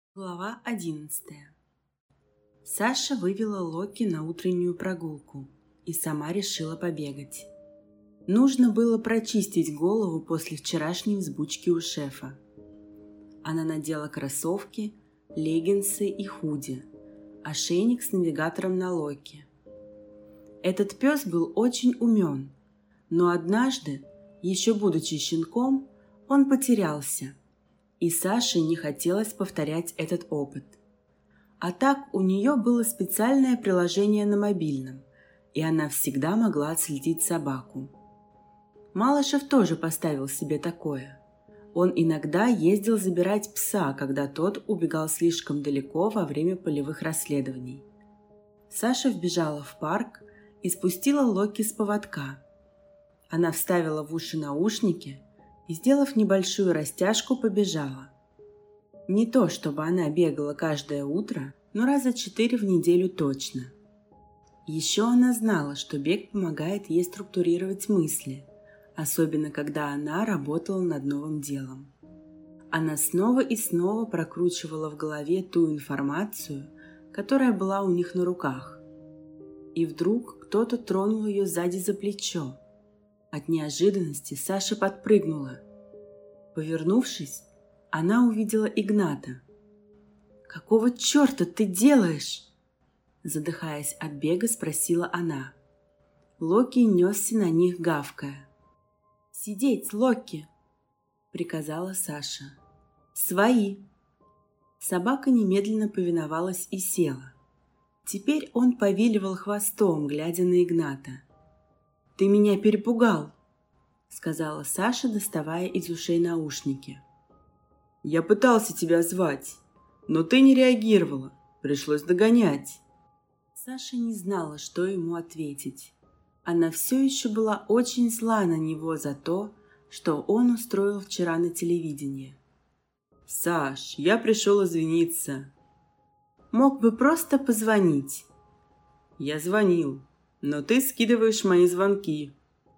Глава 11. Саша вывела Локи на утреннюю прогулку и сама решила побегать. Нужно было прочистить голову после вчерашней взбучки у шефа. Она надела кроссовки, леггинсы и худи, ошейник с навигатором на Локи. Этот пес был очень умен, но однажды, еще будучи щенком, он потерялся. И Саше не хотелось повторять этот опыт. А так у нее было специальное приложение на мобильном, и она всегда могла отследить собаку. Малышев тоже поставил себе такое. Он иногда ездил забирать пса, когда тот убегал слишком далеко во время полевых расследований. Саша вбежала в парк и спустила Локи с поводка. Она вставила в уши наушники и, сделав небольшую растяжку, побежала. Не то, чтобы она бегала каждое утро, но раза 4 в неделю точно. Еще она знала, что бег помогает ей структурировать мысли, особенно когда она работала над новым делом. Она снова и снова прокручивала в голове ту информацию, которая была у них на руках. И вдруг кто-то тронул ее сзади за плечо. От неожиданности Саша подпрыгнула. Повернувшись, она увидела Игната. «Какого черта ты делаешь?» Задыхаясь от бега, спросила она. Локи несся на них, гавкая. «Сидеть, Локи!» — приказала Саша. «Свои!» Собака немедленно повиновалась и села. Теперь он повиливал хвостом, глядя на Игната. «Ты меня перепугал», — сказала Саша, доставая из ушей наушники. «Я пытался тебя звать, но ты не реагировала. Пришлось догонять». Саша не знала, что ему ответить. Она все еще была очень зла на него за то, что он устроил вчера на телевидении. «Саш, я пришел извиниться». «Мог бы просто позвонить». «Я звонил. Но ты скидываешь мои звонки».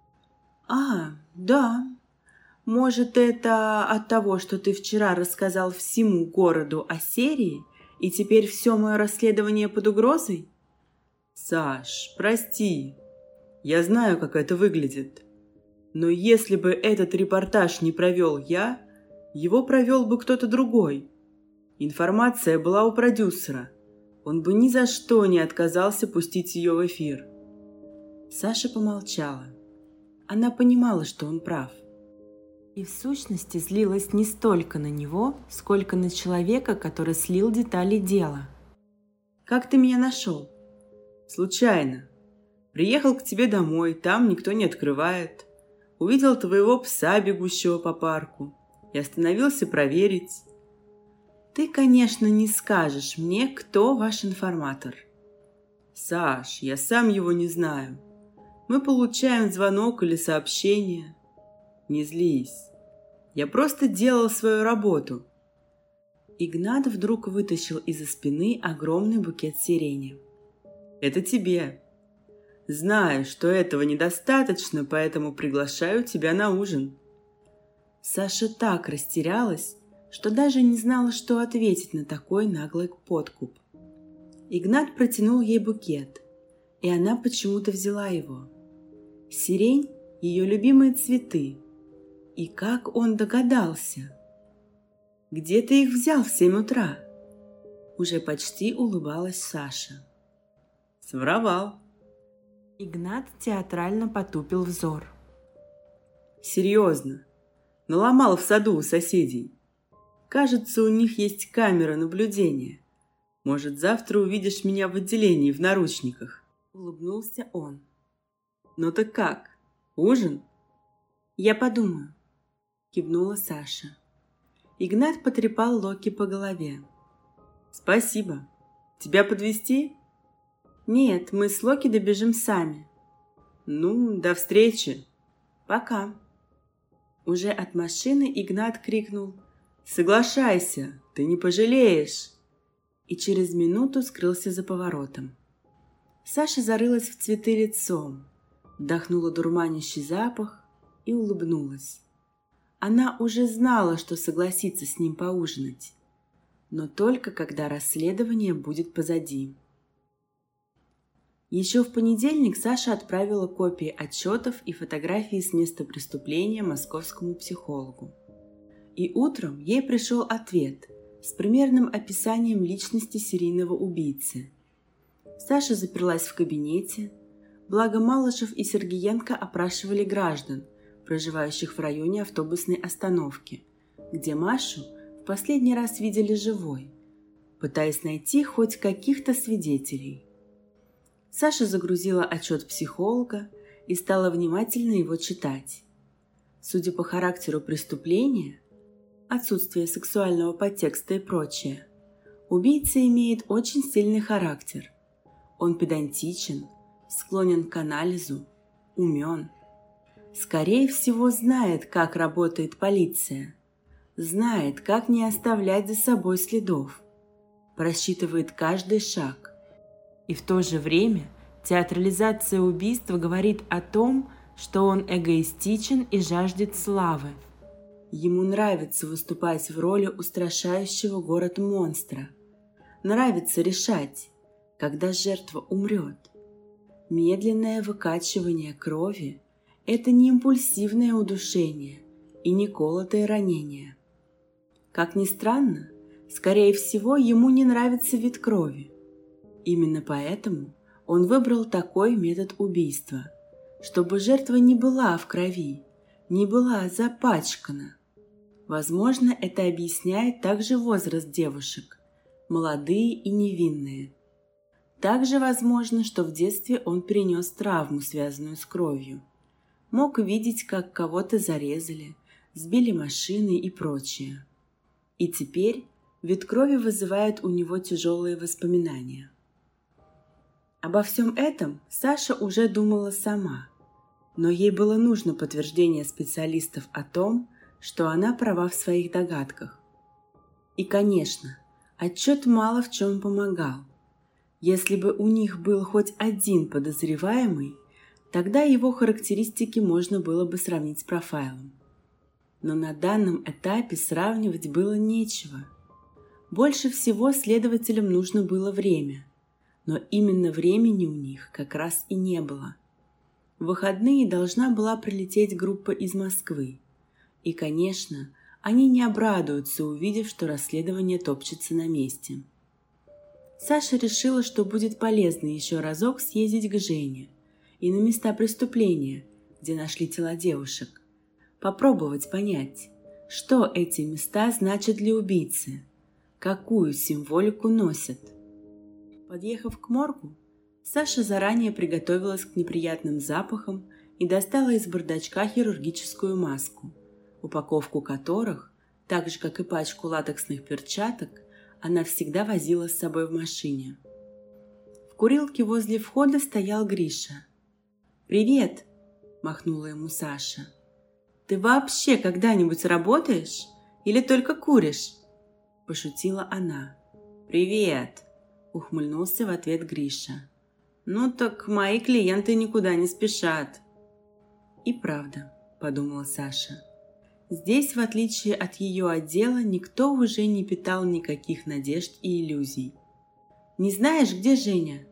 Да. Может, это от того, что ты вчера рассказал всему городу о серии, и теперь все мое расследование под угрозой?» «Саш, прости. Я знаю, как это выглядит. Но если бы этот репортаж не провел я, его провел бы кто-то другой. Информация была у продюсера. Он бы ни за что не отказался пустить ее в эфир». Саша помолчала. Она понимала, что он прав. И в сущности злилась не столько на него, сколько на человека, который слил детали дела. «Как ты меня нашел?» «Случайно. Приехал к тебе домой, там никто не открывает. Увидел твоего пса, бегущего по парку, и остановился проверить». «Ты, конечно, не скажешь мне, кто ваш информатор». «Саш, я сам его не знаю. Мы получаем звонок или сообщение. Не злись. Я просто делал свою работу». Игнат вдруг вытащил из-за спины огромный букет сирени. «Это тебе. Знаю, что этого недостаточно, поэтому приглашаю тебя на ужин». Саша так растерялась, что даже не знала, что ответить на такой наглый подкуп. Игнат протянул ей букет, и она почему-то взяла его. Сирень – ее любимые цветы. И как он догадался? «Где ты их взял в 7 утра?» Уже почти улыбалась Саша. «Своровал». Игнат театрально потупил взор. «Серьезно. Наломал в саду у соседей. Кажется, у них есть камера наблюдения. Может, завтра увидишь меня в отделении в наручниках?» Улыбнулся он. «Ну так как? Ужин?» «Я подумаю», кивнула Саша. Игнат потрепал Локи по голове. «Спасибо. Тебя подвезти?» «Нет, мы с Локи добежим сами». «Ну, до встречи». «Пока». Уже от машины Игнат крикнул: «Соглашайся, ты не пожалеешь!» И через минуту скрылся за поворотом. Саша зарылась в цветы лицом, вдохнула дурманящий запах и улыбнулась. Она уже знала, что согласится с ним поужинать. но только когда расследование будет позади. Еще в понедельник Саша отправила копии отчетов и фотографии с места преступления московскому психологу. И утром ей пришел ответ с примерным описанием личности серийного убийцы. Саша заперлась в кабинете, благо Малышев и Сергеенко опрашивали граждан, проживающих в районе автобусной остановки, где Машу в последний раз видели живой, пытаясь найти хоть каких-то свидетелей. Саша загрузила отчет психолога и стала внимательно его читать. Судя по характеру преступления, отсутствие сексуального подтекста и прочее, убийца имеет очень сильный характер. Он педантичен, склонен к анализу, умен. Скорее всего, знает, как работает полиция, знает, как не оставлять за собой следов, просчитывает каждый шаг. И в то же время театрализация убийства говорит о том, что он эгоистичен и жаждет славы. Ему нравится выступать в роли устрашающего город-монстра. Нравится решать, когда жертва умрет. Медленное выкачивание крови – это не импульсивное удушение и не колотое ранение. Как ни странно, скорее всего, ему не нравится вид крови. Именно поэтому он выбрал такой метод убийства, чтобы жертва не была в крови, не была запачкана. Возможно, это объясняет также возраст девушек, молодые и невинные. Также возможно, что в детстве он перенес травму, связанную с кровью. Мог видеть, как кого-то зарезали, сбили машины и прочее. И теперь вид крови вызывает у него тяжелые воспоминания. Обо всем этом Саша уже думала сама, но ей было нужно подтверждение специалистов о том, что она права в своих догадках. И, конечно, отчет мало в чем помогал. Если бы у них был хоть один подозреваемый, тогда его характеристики можно было бы сравнить с профайлом. Но на данном этапе сравнивать было нечего. Больше всего следователям нужно было время. Но именно времени у них как раз и не было. В выходные должна была прилететь группа из Москвы. И, конечно, они не обрадуются, увидев, что расследование топчется на месте. Саша решила, что будет полезно еще разок съездить к Жене и на места преступления, где нашли тела девушек. Попробовать понять, что эти места значат для убийцы, какую символику носят. Подъехав к моргу, Саша заранее приготовилась к неприятным запахам и достала из бардачка хирургическую маску, упаковку которых, так же как и пачку латексных перчаток, она всегда возила с собой в машине. В курилке возле входа стоял Гриша. «Привет!» – махнула ему Саша. «Ты вообще когда-нибудь работаешь или только куришь?» – пошутила она. «Привет!» – ухмыльнулся в ответ Гриша. «Ну так мои клиенты никуда не спешат». «И правда», – подумала Саша. Здесь, в отличие от ее отдела, никто уже не питал никаких надежд и иллюзий. «Не знаешь, где Женя?»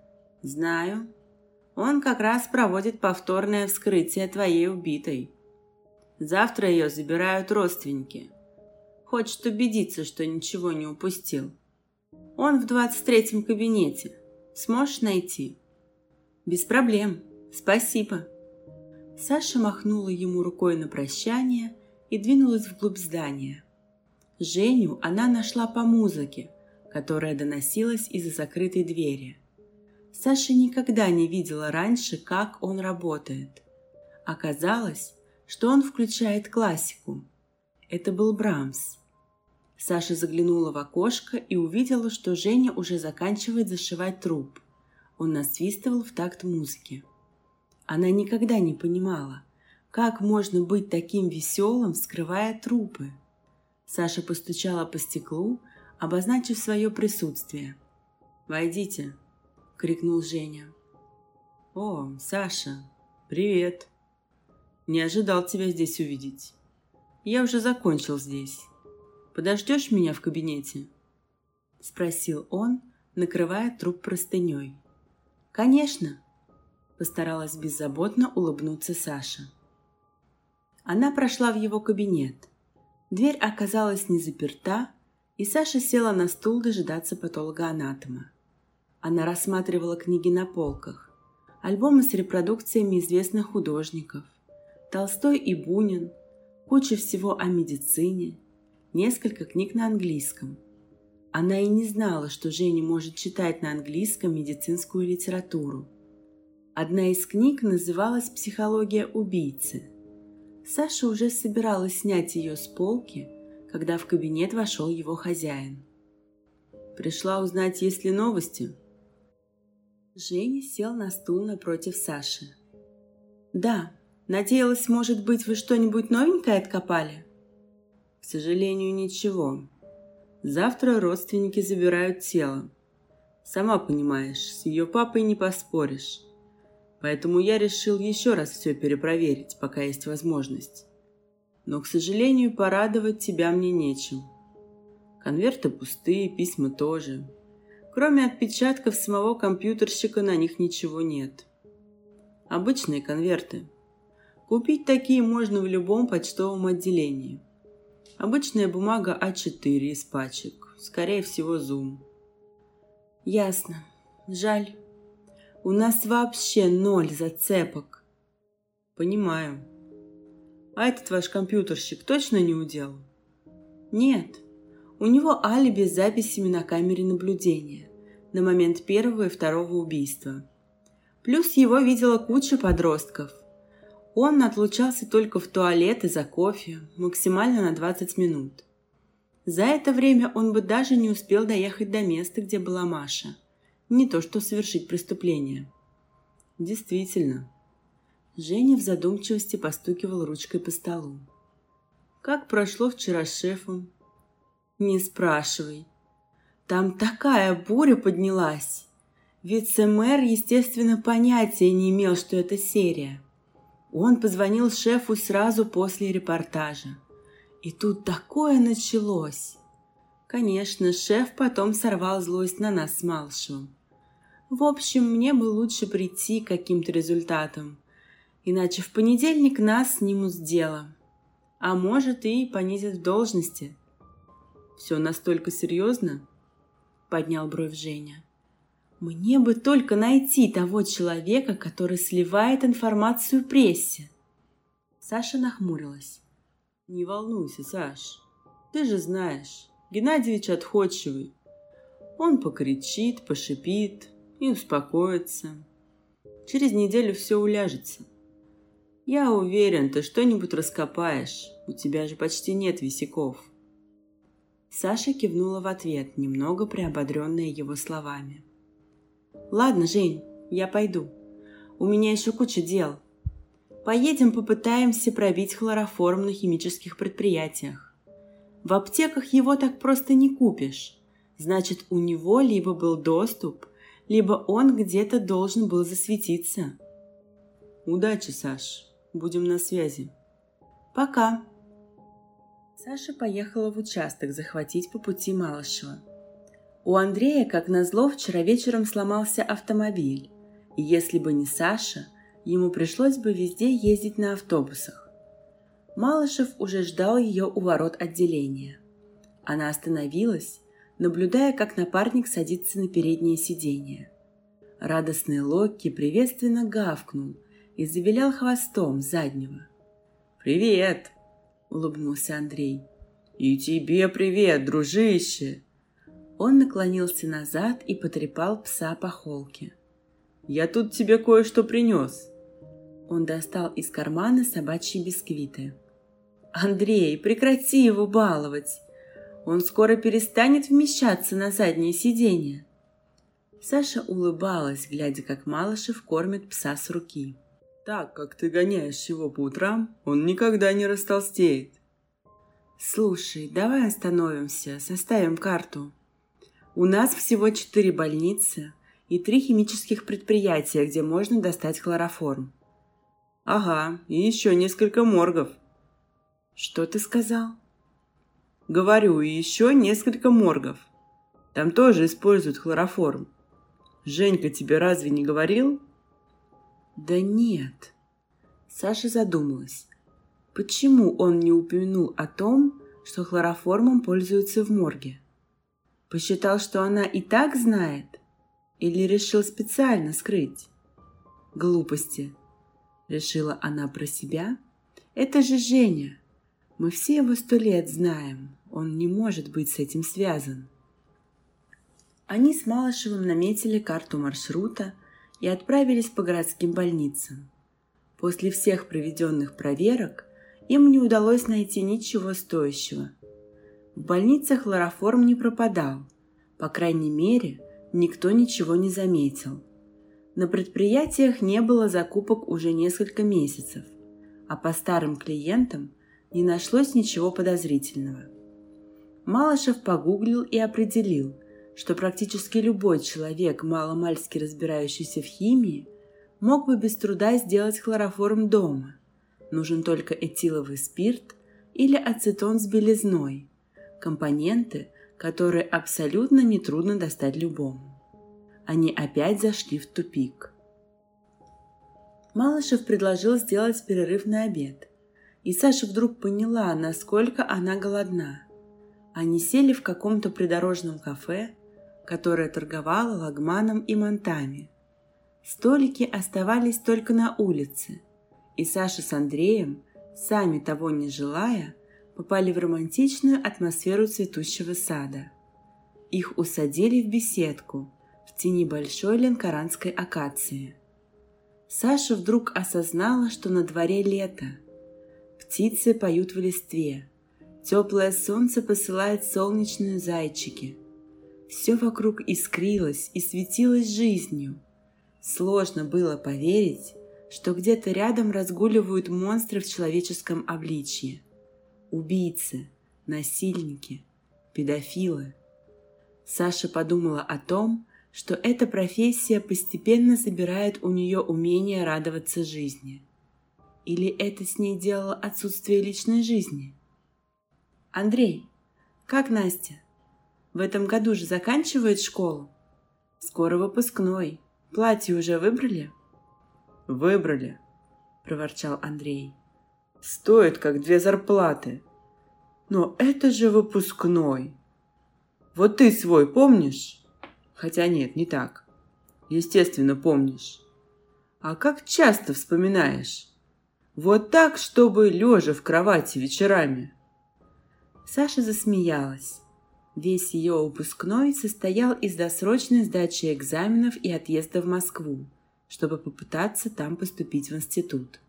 «Знаю. Он как раз проводит повторное вскрытие твоей убитой. Завтра ее забирают родственники. Хочет убедиться, что ничего не упустил. Он в 23-м кабинете. Сможешь найти?» «Без проблем. Спасибо». Саша махнула ему рукой на прощание и двинулась вглубь здания. Женю она нашла по музыке, которая доносилась из-за закрытой двери. Саша никогда не видела раньше, как он работает. Оказалось, что он включает классику. Это был Брамс. Саша заглянула в окошко и увидела, что Женя уже заканчивает зашивать труп. Он насвистывал в такт музыки. Она никогда не понимала, как можно быть таким веселым, вскрывая трупы. Саша постучала по стеклу, обозначив свое присутствие. «Войдите!» — крикнул Женя. «О, Саша, привет! Не ожидал тебя здесь увидеть. Я уже закончил здесь. Подождешь меня в кабинете? – спросил он, накрывая труп простыней. «Конечно», – постаралась беззаботно улыбнуться Саша. Она прошла в его кабинет. Дверь оказалась не заперта, и Саша села на стул дожидаться патологоанатома. Она рассматривала книги на полках, альбомы с репродукциями известных художников, Толстой и Бунин, куча всего о медицине, несколько книг на английском. Она и не знала, что Женя может читать на английском медицинскую литературу. Одна из книг называлась «Психология убийцы». Саша уже собиралась снять ее с полки, когда в кабинет вошел его хозяин. «Пришла узнать, есть ли новости?» Женя сел на стул напротив Саши. «Да, надеялась, может быть, вы что-нибудь новенькое откопали?» «К сожалению, ничего. Завтра родственники забирают тело. Сама понимаешь, с ее папой не поспоришь. Поэтому я решил еще раз все перепроверить, пока есть возможность. Но, к сожалению, порадовать тебя мне нечем. Конверты пустые, письма тоже. Кроме отпечатков самого компьютерщика на них ничего нет. Обычные конверты. Купить такие можно в любом почтовом отделении. Обычная бумага А4 из пачек. Скорее всего, Zoom. Ясно. Жаль. У нас вообще 0 зацепок. Понимаю. А этот ваш компьютерщик точно не удел? Нет. У него алиби с записями на камере наблюдения на момент первого и второго убийства. Плюс его видела куча подростков. Он отлучался только в туалет и за кофе, максимально на 20 минут. За это время он бы даже не успел доехать до места, где была Маша. Не то что совершить преступление. Действительно. Женя в задумчивости постукивал ручкой по столу. Как прошло вчера с шефом? Не спрашивай. Там такая буря поднялась. Вице-мэр, естественно, понятия не имел, что это серия. Он позвонил шефу сразу после репортажа. И тут такое началось. Конечно, шеф потом сорвал злость на нас с Малышевым. В общем, мне бы лучше прийти к каким-то результатам. Иначе в понедельник нас снимут с дела. А может, и понизят в должности. «Все настолько серьезно?» – поднял бровь Женя. «Мне бы только найти того человека, который сливает информацию прессе». Саша нахмурилась. «Не волнуйся, Саш. Ты же знаешь, Геннадьевич отходчивый. Он покричит, пошипит и успокоится. Через неделю все уляжется. Я уверен, ты что-нибудь раскопаешь. У тебя же почти нет висяков». Саша кивнула в ответ, немного приободренная его словами. «Ладно, Жень, я пойду. У меня еще куча дел. Поедем попытаемся пробить хлороформ на химических предприятиях. В аптеках его так просто не купишь. Значит, у него либо был доступ, либо он где-то должен был засветиться». «Удачи, Саш. Будем на связи». «Пока». Саша поехала в участок захватить по пути Малышева. У Андрея, как назло, вчера вечером сломался автомобиль, и если бы не Саша, ему пришлось бы везде ездить на автобусах. Малышев уже ждал ее у ворот отделения. Она остановилась, наблюдая, как напарник садится на переднее сиденье. Радостный Локки приветственно гавкнул и завилял хвостом с заднего. «Привет!» — улыбнулся Андрей. «И тебе привет, дружище!» Он наклонился назад и потрепал пса по холке. «Я тут тебе кое-что принес». Он достал из кармана собачьи бисквиты. «Андрей, прекрати его баловать! Он скоро перестанет вмещаться на заднее сиденье!» Саша улыбалась, глядя, как Малышев кормит пса с руки. «Так, как ты гоняешь его по утрам, он никогда не растолстеет». «Слушай, давай остановимся, составим карту. У нас всего 4 больницы и 3 химических предприятия, где можно достать хлороформ». «Ага, и еще несколько моргов». «Что ты сказал?» «Говорю, и еще несколько моргов. Там тоже используют хлороформ. Женька тебе разве не говорил? Да нет. Саша задумалась. Почему он не упомянул о том, что хлороформом пользуются в морге? Посчитал, что она и так знает? Или решил специально скрыть? Глупости, решила она про себя. Это же Женя. Мы все его 100 лет знаем. Он не может быть с этим связан. Они с Малышевым наметили карту маршрута и отправились по городским больницам. После всех проведенных проверок им не удалось найти ничего стоящего. В больницах хлороформ не пропадал. По крайней мере, никто ничего не заметил. На предприятиях не было закупок уже несколько месяцев, а по старым клиентам не нашлось ничего подозрительного. Малышев погуглил и определил, что практически любой человек, маломальски разбирающийся в химии, мог бы без труда сделать хлороформ дома. Нужен только этиловый спирт или ацетон с белизной, компоненты, которые абсолютно нетрудно достать любому. Они опять зашли в тупик. Малышев предложил сделать перерыв на обед, и Саша вдруг поняла, насколько она голодна. Они сели в каком-то придорожном кафе, которое торговало лагманом и мантами. Столики оставались только на улице, и Саша с Андреем, сами того не желая, попали в романтичную атмосферу цветущего сада. Их усадили в беседку в тени большой ленкоранской акации. Саша вдруг осознала, что на дворе лето. Птицы поют в листве, теплое солнце посылает солнечные зайчики. Все вокруг искрилось и светилось жизнью. Сложно было поверить, что где-то рядом разгуливают монстры в человеческом обличье. Убийцы, насильники, педофилы. Саша подумала о том, что эта профессия постепенно забирает у нее умение радоваться жизни. Или это с ней делало отсутствие личной жизни? «Андрей, как Настя? В этом году же заканчивает школу? Скоро выпускной. Платье уже выбрали?» «Выбрали», – проворчал Андрей. «Стоит, как 2 зарплаты. Но это же выпускной. Вот ты свой помнишь? Хотя нет, не так. Естественно, помнишь. А как часто вспоминаешь? Вот так, чтобы лежа в кровати вечерами». Саша засмеялась. Весь ее выпускной состоял из досрочной сдачи экзаменов и отъезда в Москву, чтобы попытаться там поступить в институт.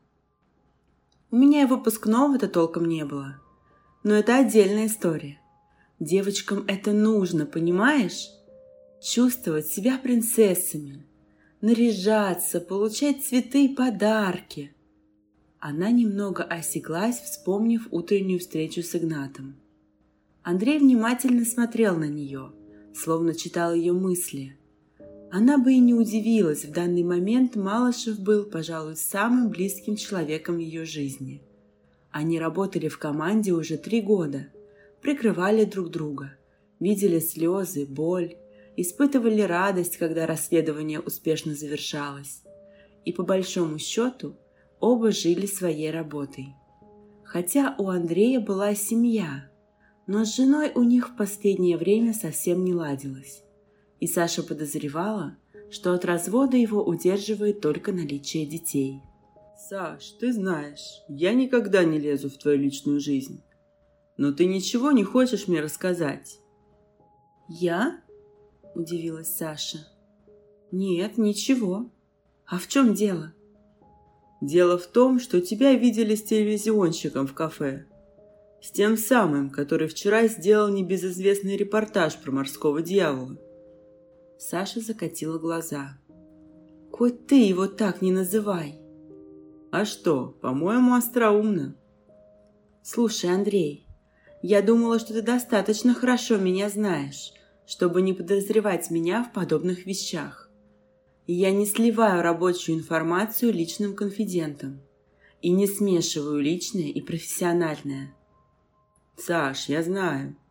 У меня и выпускного-то толком не было. Но это отдельная история. Девочкам это нужно, понимаешь? Чувствовать себя принцессами, наряжаться, получать цветы и подарки. Она немного осеклась, вспомнив утреннюю встречу с Игнатом. Андрей внимательно смотрел на нее, словно читал ее мысли. Она бы и не удивилась, в данный момент Малышев был, пожалуй, самым близким человеком в ее жизни. Они работали в команде уже 3 года, прикрывали друг друга, видели слезы, боль, испытывали радость, когда расследование успешно завершалось. И по большому счету оба жили своей работой. Хотя у Андрея была семья, но с женой у них в последнее время совсем не ладилось. И Саша подозревала, что от развода его удерживает только наличие детей. «Саш, ты знаешь, я никогда не лезу в твою личную жизнь. Но ты ничего не хочешь мне рассказать?» «Я?» – удивилась Саша. «Нет, ничего. А в чем дело?» «Дело в том, что тебя видели с телевизионщиком в кафе. С тем самым, который вчера сделал небезызвестный репортаж про морского дьявола». Саша закатила глаза. «Хоть ты его так не называй!» «А что, по-моему, остроумно». «Слушай, Андрей, я думала, что ты достаточно хорошо меня знаешь, чтобы не подозревать меня в подобных вещах. И я не сливаю рабочую информацию личным конфидентам и не смешиваю личное и профессиональное». «Саш, я знаю.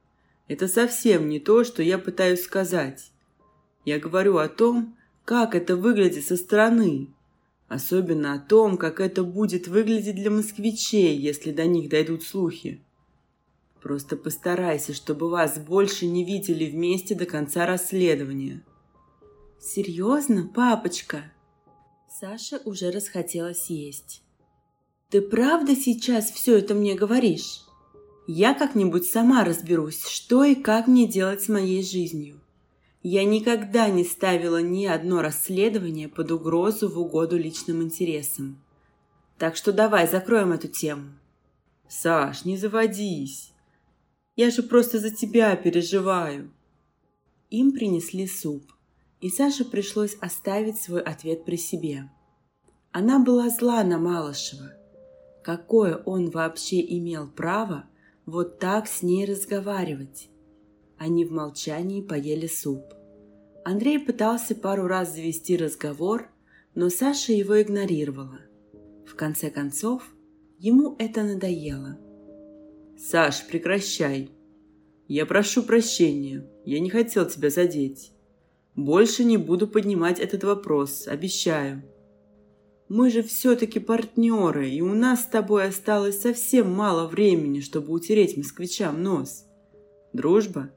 Это совсем не то, что я пытаюсь сказать. Я говорю о том, как это выглядит со стороны. Особенно о том, как это будет выглядеть для москвичей, если до них дойдут слухи. Просто постарайся, чтобы вас больше не видели вместе до конца расследования. Серьезно, папочка? Саше уже расхотелось есть. Ты правда сейчас все это мне говоришь? Я как-нибудь сама разберусь, что и как мне делать с моей жизнью. Я никогда не ставила ни одно расследование под угрозу в угоду личным интересам. Так что давай закроем эту тему. Саш, не заводись. Я же просто за тебя переживаю. Им принесли суп, и Саше пришлось оставить свой ответ при себе. Она была зла на Малышева. Какое он вообще имел право вот так с ней разговаривать? Они в молчании поели суп. Андрей пытался пару раз завести разговор, но Саша его игнорировала. В конце концов, ему это надоело. Саш, прекращай. Я прошу прощения, я не хотел тебя задеть. Больше не буду поднимать этот вопрос, обещаю. Мы же все-таки партнеры, и у нас с тобой осталось совсем мало времени, чтобы утереть москвичам нос. Дружба?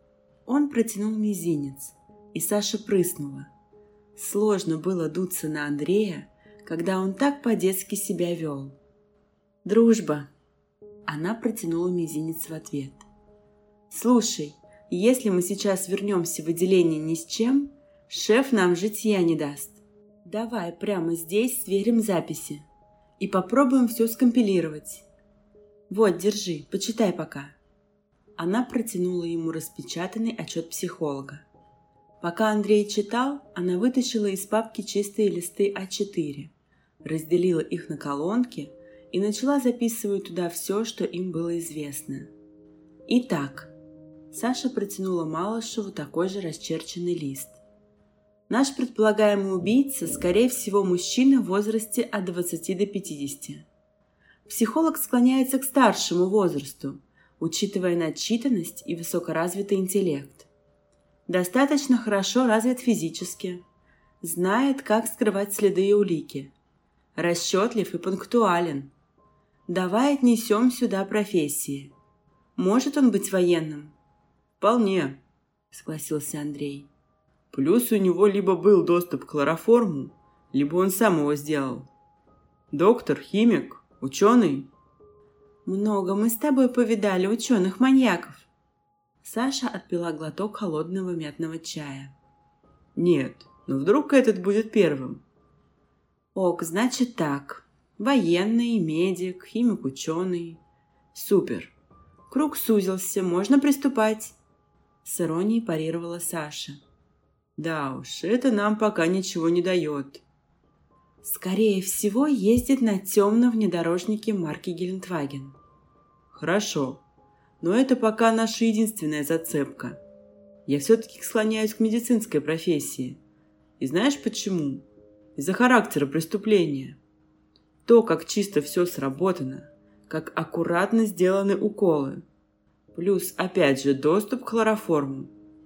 Он протянул мизинец, и Саша прыснула. Сложно было дуться на Андрея, когда он так по-детски себя вел. «Дружба!» Она протянула мизинец в ответ. «Слушай, если мы сейчас вернемся в отделение ни с чем, шеф нам житья не даст. Давай прямо здесь сверим записи и попробуем все скомпилировать. Вот, держи, почитай пока». Она протянула ему распечатанный отчет психолога. Пока Андрей читал, она вытащила из папки чистые листы А4, разделила их на колонки и начала записывать туда все, что им было известно. Итак, Саша протянула Малышеву такой же расчерченный лист. Наш предполагаемый убийца, скорее всего, мужчина в возрасте от 20 до 50. Психолог склоняется к старшему возрасту, учитывая начитанность и высокоразвитый интеллект. Достаточно хорошо развит физически, знает, как скрывать следы и улики, расчетлив и пунктуален. Давай отнесем сюда профессии. Может он быть военным? Вполне, согласился Андрей. Плюс у него либо был доступ к хлороформу, либо он сам его сделал. Доктор, химик, ученый? Много мы с тобой повидали ученых-маньяков. Саша отпила глоток холодного мятного чая. Нет, но вдруг этот будет первым. Ок, значит так. Военный, медик, химик-ученый. Супер. Круг сузился, можно приступать. С иронией парировала Саша. Да уж, это нам пока ничего не дает. Скорее всего, ездит на темном внедорожнике марки Гелендваген. Хорошо, но это пока наша единственная зацепка. Я все-таки склоняюсь к медицинской профессии. И знаешь почему? Из-за характера преступления. То, как чисто все сработано, как аккуратно сделаны уколы. Плюс, опять же, доступ к хлороформу.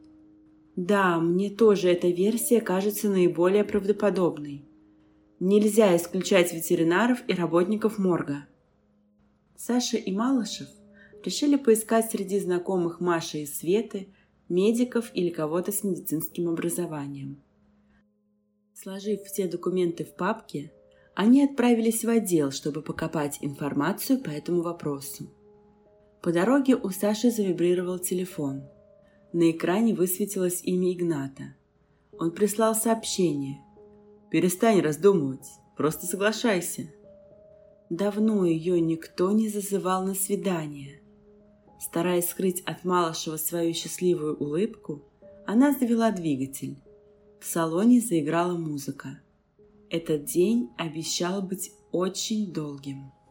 Да, мне тоже эта версия кажется наиболее правдоподобной. Нельзя исключать ветеринаров и работников морга. Саша и Малышев решили поискать среди знакомых Маши и Светы медиков или кого-то с медицинским образованием. Сложив все документы в папке, они отправились в отдел, чтобы покопать информацию по этому вопросу. По дороге у Саши завибрировал телефон. На экране высветилось имя Игната. Он прислал сообщение. «Перестань раздумывать, просто соглашайся». Давно ее никто не зазывал на свидание. Стараясь скрыть от Малышева свою счастливую улыбку, она завела двигатель. В салоне заиграла музыка. Этот день обещал быть очень долгим.